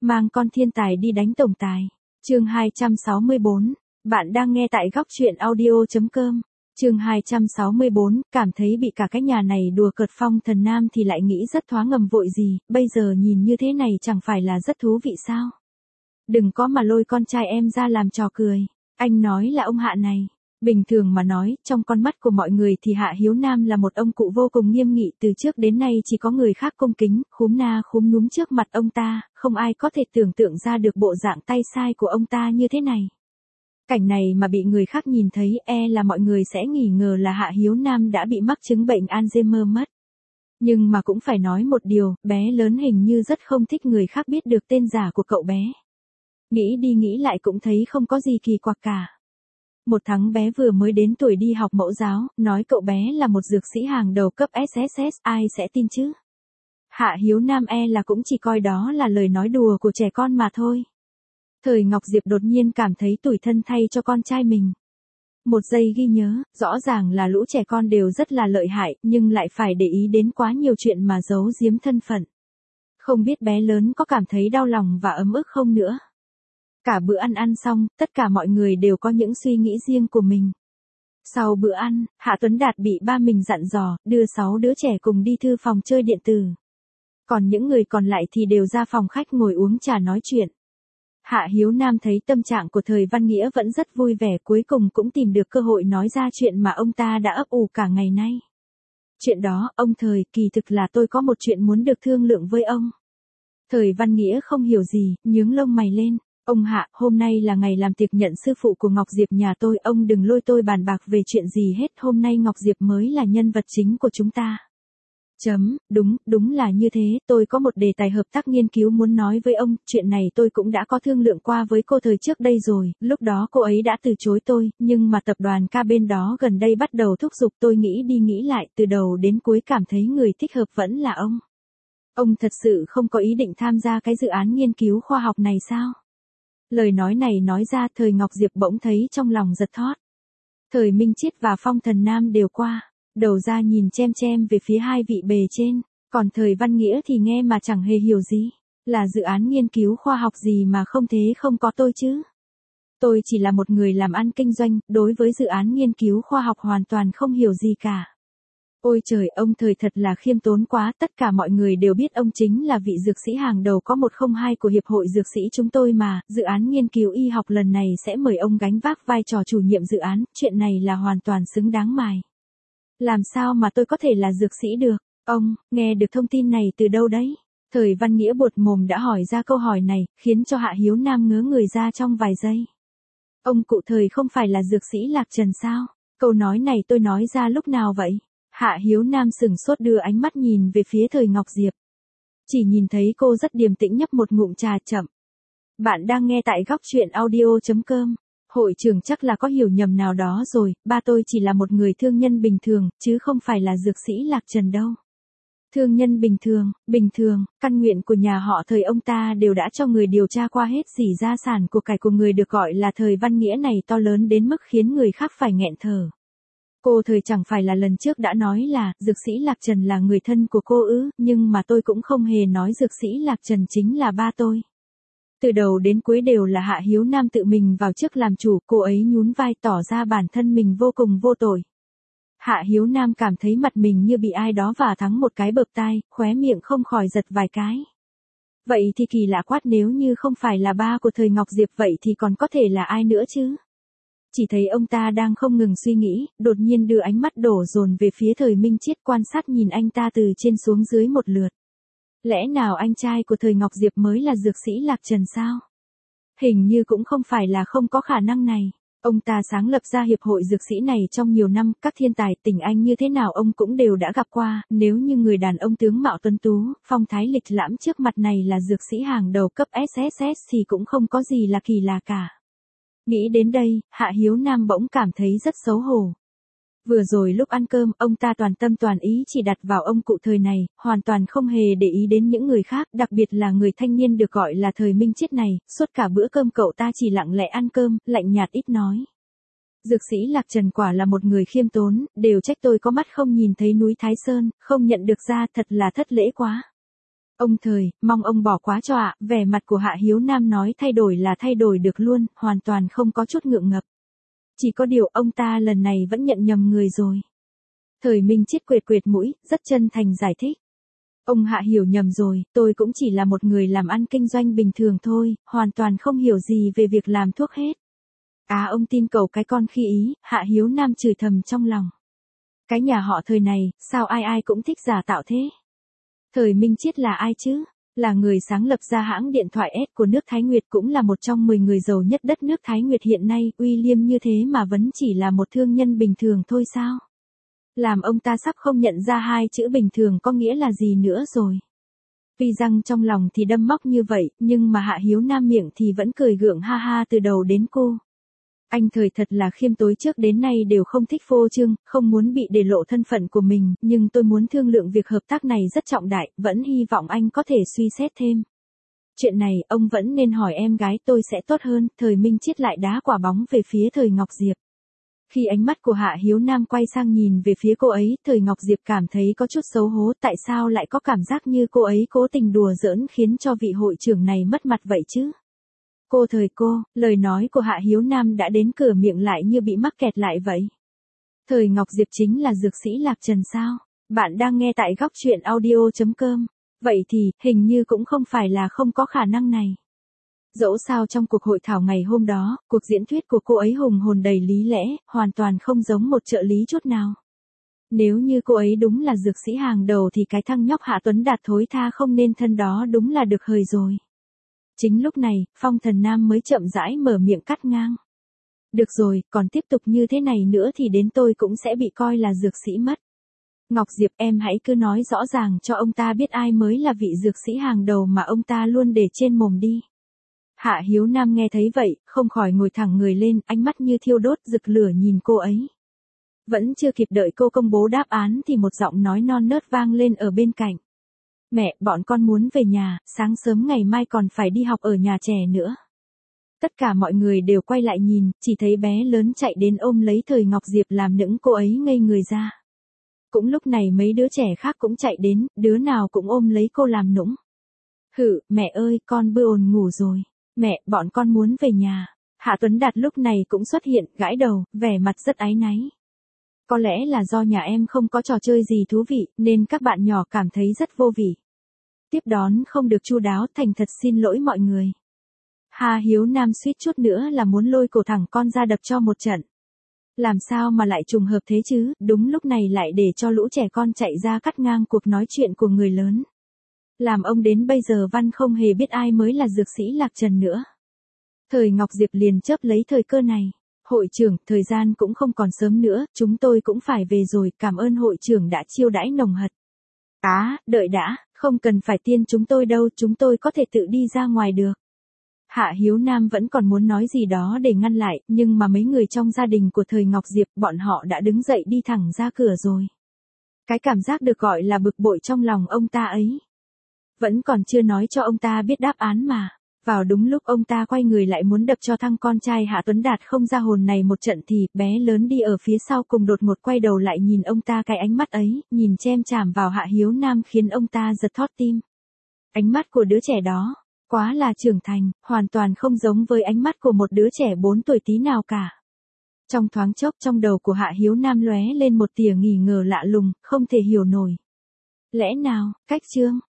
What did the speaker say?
Mang con thiên tài đi đánh tổng tài. Chương 264. Bạn đang nghe tại góc truyện audio.com. Chương 264, cảm thấy bị cả cái nhà này đùa cợt Phong Thần Nam thì lại nghĩ rất thoáng ngầm vội gì, bây giờ nhìn như thế này chẳng phải là rất thú vị sao? Đừng có mà lôi con trai em ra làm trò cười. Anh nói là ông Hạ này. Bình thường mà nói, trong con mắt của mọi người thì Hạ Hiếu Nam là một ông cụ vô cùng nghiêm nghị, từ trước đến nay chỉ có người khác cung kính, khúm na khúm núm trước mặt ông ta, không ai có thể tưởng tượng ra được bộ dạng tay sai của ông ta như thế này. Cảnh này mà bị người khác nhìn thấy là mọi người sẽ nghi ngờ là Hạ Hiếu Nam đã bị mắc chứng bệnh Alzheimer mất. Nhưng mà cũng phải nói một điều, bé lớn hình như rất không thích người khác biết được tên giả của cậu bé. Nghĩ đi nghĩ lại cũng thấy không có gì kỳ quặc cả. Một tháng bé vừa mới đến tuổi đi học mẫu giáo, nói cậu bé là một dược sĩ hàng đầu cấp SSS, ai sẽ tin chứ? Hạ Hiếu Nam là cũng chỉ coi đó là lời nói đùa của trẻ con mà thôi. Thời Ngọc Diệp đột nhiên cảm thấy tủi thân thay cho con trai mình. Một giây ghi nhớ, rõ ràng là lũ trẻ con đều rất là lợi hại, nhưng lại phải để ý đến quá nhiều chuyện mà giấu giếm thân phận. Không biết bé lớn có cảm thấy đau lòng và ấm ức không nữa. Cả bữa ăn xong, tất cả mọi người đều có những suy nghĩ riêng của mình. Sau bữa ăn, Hạ Tuấn Đạt bị ba mình dặn dò, đưa 6 đứa trẻ cùng đi thư phòng chơi điện tử. Còn những người còn lại thì đều ra phòng khách ngồi uống trà nói chuyện. Hạ Hiếu Nam thấy tâm trạng của Thời Văn Nghĩa vẫn rất vui vẻ, cuối cùng cũng tìm được cơ hội nói ra chuyện mà ông ta đã ấp ủ cả ngày nay. Chuyện đó, ông Thời, kỳ thực là tôi có một chuyện muốn được thương lượng với ông. Thời Văn Nghĩa không hiểu gì, nhướng lông mày lên. Ông Hạ, hôm nay là ngày làm tiệc nhận sư phụ của Ngọc Diệp nhà tôi, ông đừng lôi tôi bàn bạc về chuyện gì hết, hôm nay Ngọc Diệp mới là nhân vật chính của chúng ta. Đúng là như thế, tôi có một đề tài hợp tác nghiên cứu muốn nói với ông, chuyện này tôi cũng đã có thương lượng qua với cô Thời trước đây rồi, lúc đó cô ấy đã từ chối tôi, nhưng mà tập đoàn K bên đó gần đây bắt đầu thúc giục tôi nghĩ đi nghĩ lại, từ đầu đến cuối cảm thấy người thích hợp vẫn là ông. Ông thật sự không có ý định tham gia cái dự án nghiên cứu khoa học này sao? Lời nói này nói ra Thời Ngọc Diệp bỗng thấy trong lòng giật thót. Thời Minh Chiết và Phong Thần Nam đều qua, đầu ra nhìn chem về phía hai vị bề trên, còn Thời Văn Nghĩa thì nghe mà chẳng hề hiểu gì. Là dự án nghiên cứu khoa học gì mà không thế không có tôi chứ? Tôi chỉ là một người làm ăn kinh doanh, đối với dự án nghiên cứu khoa học hoàn toàn không hiểu gì cả. Ôi trời, ông Thời thật là khiêm tốn quá, tất cả mọi người đều biết ông chính là vị dược sĩ hàng đầu có 102 của Hiệp hội Dược sĩ chúng tôi mà, dự án nghiên cứu y học lần này sẽ mời ông gánh vác vai trò chủ nhiệm dự án, chuyện này là hoàn toàn xứng đáng mài. Làm sao mà tôi có thể là dược sĩ được? Ông, nghe được thông tin này từ đâu đấy? Thời Văn Nghĩa buột mồm đã hỏi ra câu hỏi này, khiến cho Hạ Hiếu Nam ngớ người ra trong vài giây. Ông cụ Thời không phải là dược sĩ Lạc Trần sao? Câu nói này tôi nói ra lúc nào vậy? Hạ Hiếu Nam sừng sốt đưa ánh mắt nhìn về phía Thời Ngọc Diệp. Chỉ nhìn thấy cô rất điềm tĩnh nhấp một ngụm trà chậm. Bạn đang nghe tại góc truyện audio.com. Hội trưởng chắc là có hiểu nhầm nào đó rồi, ba tôi chỉ là một người thương nhân bình thường, chứ không phải là dược sĩ Lạc Trần đâu. Thương nhân bình thường, căn nguyện của nhà họ Thời ông ta đều đã cho người điều tra qua hết, gì gia sản của cải của người được gọi là Thời Văn Nghĩa này to lớn đến mức khiến người khác phải nghẹn thở. Cô Thời chẳng phải là lần trước đã nói là, dược sĩ Lạc Trần là người thân của cô ư, nhưng mà tôi cũng không hề nói dược sĩ Lạc Trần chính là ba tôi. Từ đầu đến cuối đều là Hạ Hiếu Nam tự mình vào trước làm chủ, cô ấy nhún vai tỏ ra bản thân mình vô cùng vô tội. Hạ Hiếu Nam cảm thấy mặt mình như bị ai đó vả thắng một cái bợp tai, khóe miệng không khỏi giật vài cái. Vậy thì kỳ lạ quát, nếu như không phải là ba của Thời Ngọc Diệp vậy thì còn có thể là ai nữa chứ? Chỉ thấy ông ta đang không ngừng suy nghĩ, đột nhiên đưa ánh mắt đổ dồn về phía Thời Minh Chiết, quan sát nhìn anh ta từ trên xuống dưới một lượt. Lẽ nào anh trai của Thời Ngọc Diệp mới là dược sĩ Lạc Trần sao? Hình như cũng không phải là không có khả năng này. Ông ta sáng lập ra hiệp hội dược sĩ này trong nhiều năm, các thiên tài tình anh như thế nào ông cũng đều đã gặp qua, nếu như người đàn ông tướng mạo tuấn tú, phong thái lịch lãm trước mặt này là dược sĩ hàng đầu cấp SSS thì cũng không có gì là kỳ lạ cả. Nghĩ đến đây, Hạ Hiếu Nam bỗng cảm thấy rất xấu hổ. Vừa rồi lúc ăn cơm, ông ta toàn tâm toàn ý chỉ đặt vào ông cụ Thời này, hoàn toàn không hề để ý đến những người khác, đặc biệt là người thanh niên được gọi là Thời Minh Chiết này, suốt cả bữa cơm cậu ta chỉ lặng lẽ ăn cơm, lạnh nhạt ít nói. Dược sĩ Lạc Trần quả là một người khiêm tốn, đều trách tôi có mắt không nhìn thấy núi Thái Sơn, không nhận được ra, thật là thất lễ quá. Ông Thời, mong ông bỏ qua cho ạ, vẻ mặt của Hạ Hiếu Nam nói thay đổi là thay đổi được luôn, hoàn toàn không có chút ngượng ngập. Chỉ có điều ông ta lần này vẫn nhận nhầm người rồi. Thời Minh Chiết quệt quệt mũi, rất chân thành giải thích. Ông Hạ hiểu nhầm rồi, tôi cũng chỉ là một người làm ăn kinh doanh bình thường thôi, hoàn toàn không hiểu gì về việc làm thuốc hết. À ông tin cậu cái con khi ý, Hạ Hiếu Nam chửi thầm trong lòng. Cái nhà họ Thời này, sao ai ai cũng thích giả tạo thế? Thời Minh Chiết là ai chứ? Là người sáng lập ra hãng điện thoại S của nước Thái Nguyệt, cũng là một trong 10 người giàu nhất đất nước Thái Nguyệt hiện nay, uy liêm như thế mà vẫn chỉ là một thương nhân bình thường thôi sao? Làm ông ta sắp không nhận ra hai chữ bình thường có nghĩa là gì nữa rồi. Tuy rằng trong lòng thì đâm móc như vậy, nhưng mà Hạ Hiếu Nam miệng thì vẫn cười gượng ha ha từ đầu đến cô. Anh Thời thật là khiêm tốn, trước đến nay đều không thích phô trương, không muốn bị để lộ thân phận của mình, nhưng tôi muốn thương lượng việc hợp tác này rất trọng đại, vẫn hy vọng anh có thể suy xét thêm. Chuyện này, ông vẫn nên hỏi em gái tôi sẽ tốt hơn. Thời Minh Chiết lại đá quả bóng về phía Thời Ngọc Diệp. Khi ánh mắt của Hạ Hiếu Nam quay sang nhìn về phía cô ấy, Thời Ngọc Diệp cảm thấy có chút xấu hổ, tại sao lại có cảm giác như cô ấy cố tình đùa giỡn khiến cho vị hội trưởng này mất mặt vậy chứ? Cô Thời cô, lời nói của Hạ Hiếu Nam đã đến cửa miệng lại như bị mắc kẹt lại vậy. Thời Ngọc Diệp chính là dược sĩ Lạc Trần sao? Bạn đang nghe tại góc truyện audio.com. Vậy thì, hình như cũng không phải là không có khả năng này. Dẫu sao trong cuộc hội thảo ngày hôm đó, cuộc diễn thuyết của cô ấy hùng hồn đầy lý lẽ, hoàn toàn không giống một trợ lý chút nào. Nếu như cô ấy đúng là dược sĩ hàng đầu thì cái thằng nhóc Hạ Tuấn Đạt thối tha không nên thân đó đúng là được hời rồi. Chính lúc này, Phong Thần Nam mới chậm rãi mở miệng cắt ngang. Được rồi, còn tiếp tục như thế này nữa thì đến tôi cũng sẽ bị coi là dược sĩ mất. Ngọc Diệp, em hãy cứ nói rõ ràng cho ông ta biết ai mới là vị dược sĩ hàng đầu mà ông ta luôn để trên mồm đi. Hạ Hiếu Nam nghe thấy vậy, không khỏi ngồi thẳng người lên, ánh mắt như thiêu đốt rực lửa nhìn cô ấy. Vẫn chưa kịp đợi cô công bố đáp án thì một giọng nói non nớt vang lên ở bên cạnh. Mẹ, bọn con muốn về nhà, sáng sớm ngày mai còn phải đi học ở nhà trẻ nữa. Tất cả mọi người đều quay lại nhìn, chỉ thấy bé lớn chạy đến ôm lấy Thời Ngọc Diệp làm nũng cô ấy ngây người ra. Cũng lúc này mấy đứa trẻ khác cũng chạy đến, đứa nào cũng ôm lấy cô làm nũng. Hự, mẹ ơi, con bữa ồn ngủ rồi. Mẹ, bọn con muốn về nhà. Hạ Tuấn Đạt lúc này cũng xuất hiện, gãi đầu, vẻ mặt rất áy náy. Có lẽ là do nhà em không có trò chơi gì thú vị, nên các bạn nhỏ cảm thấy rất vô vị. Tiếp đón không được chu đáo, thành thật xin lỗi mọi người. Hạ Hiếu Nam suýt chút nữa là muốn lôi cổ thẳng con ra đập cho một trận. Làm sao mà lại trùng hợp thế chứ, đúng lúc này lại để cho lũ trẻ con chạy ra cắt ngang cuộc nói chuyện của người lớn. Làm ông đến bây giờ văn không hề biết ai mới là dược sĩ Lạc Trần nữa. Thời Ngọc Diệp liền chớp lấy thời cơ này. Hội trưởng, thời gian cũng không còn sớm nữa, chúng tôi cũng phải về rồi, cảm ơn hội trưởng đã chiêu đãi nồng hật. Đợi đã, không cần phải tiên chúng tôi đâu, chúng tôi có thể tự đi ra ngoài được. Hạ Hiếu Nam vẫn còn muốn nói gì đó để ngăn lại, nhưng mà mấy người trong gia đình của Thời Ngọc Diệp, bọn họ đã đứng dậy đi thẳng ra cửa rồi. Cái cảm giác được gọi là bực bội trong lòng ông ta ấy. Vẫn còn chưa nói cho ông ta biết đáp án mà. Vào đúng lúc ông ta quay người lại muốn đập cho thằng con trai Hạ Tuấn Đạt không ra hồn này một trận thì bé lớn đi ở phía sau cùng đột ngột quay đầu lại nhìn ông ta, cái ánh mắt ấy, nhìn chem chàm vào Hạ Hiếu Nam khiến ông ta giật thót tim. Ánh mắt của đứa trẻ đó, quá là trưởng thành, hoàn toàn không giống với ánh mắt của một đứa trẻ 4 tuổi tí nào cả. Trong thoáng chốc trong đầu của Hạ Hiếu Nam lóe lên một tia nghi ngờ lạ lùng, không thể hiểu nổi. Lẽ nào, cách chương